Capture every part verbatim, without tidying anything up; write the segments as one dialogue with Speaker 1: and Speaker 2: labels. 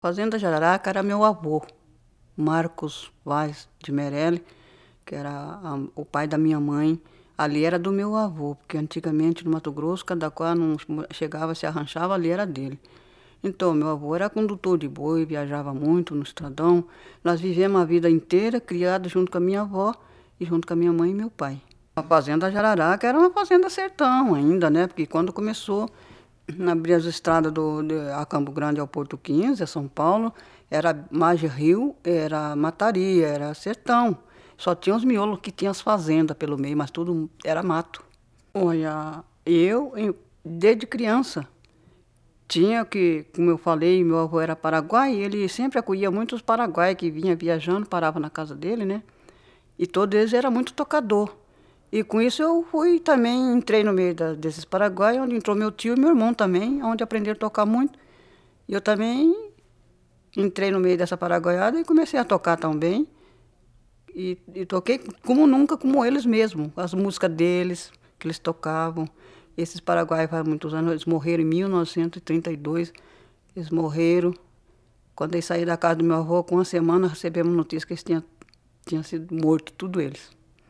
Speaker 1: Fazenda Jararaca era meu avô, Marcos Vaz de Merelli, que era a, o pai da minha mãe. Ali era do meu avô, porque antigamente no Mato Grosso, cada qual não chegava, se arranchava, ali era dele. Então, meu avô era condutor de boi, viajava muito no estradão. Nós vivemos a vida inteira criados junto com a minha avó e junto com a minha mãe e meu pai. A fazenda Jararaca era uma fazenda sertão ainda, né? Porque quando começou a abrir as estradas do, de, a Campo Grande ao Porto quinze, a São Paulo, era margem rio, era mataria, era sertão. Só tinha os miolos que tinham as fazendas pelo meio, mas tudo era mato. Olha, eu, desde criança, tinha que, como eu falei, meu avô era paraguai, ele sempre acolhia muitos paraguaios que vinham viajando, paravam na casa dele, né? E todos eles eram muito tocador. E com isso eu fui também, entrei no meio da, desses paraguaios, onde entrou meu tio e meu irmão também, onde aprenderam a tocar muito. E eu também entrei no meio dessa paraguaiada e comecei a tocar também. E, e toquei como nunca, como eles mesmos, as músicas deles, que eles tocavam. Esses paraguaios faz muitos anos, eles morreram em mil novecentos e trinta e dois, eles morreram. Quando eles saíram da casa do meu avô, com uma semana recebemos notícia que eles tinham, tinham sido mortos, tudo eles.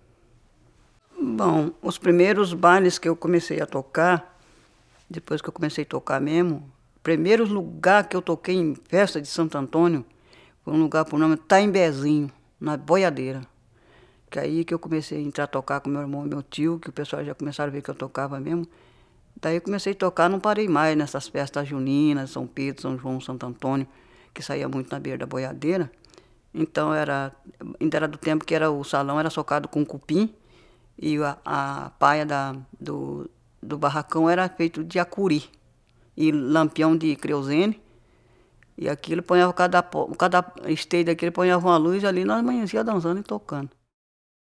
Speaker 1: Bom, os primeiros bailes que eu comecei a tocar, depois que eu comecei a tocar mesmo, o primeiro lugar que eu toquei em festa de Santo Antônio foi um lugar por nome Taimbezinho, na boiadeira. Que aí que eu comecei a entrar a tocar com meu irmão e meu tio, que o pessoal já começaram a ver que eu tocava mesmo. Daí eu comecei a tocar, não parei mais nessas festas juninas, São Pedro, São João, Santo Antônio, que saía muito na beira da boiadeira. Então era, ainda era do tempo que era, o salão era socado com cupim e a, a paia da, do, do barracão era feito de acuri e lampião de creosene. E aquilo ponhava cada, cada esteio daquele, ponhava uma luz ali, nós amanhecia dançando e tocando.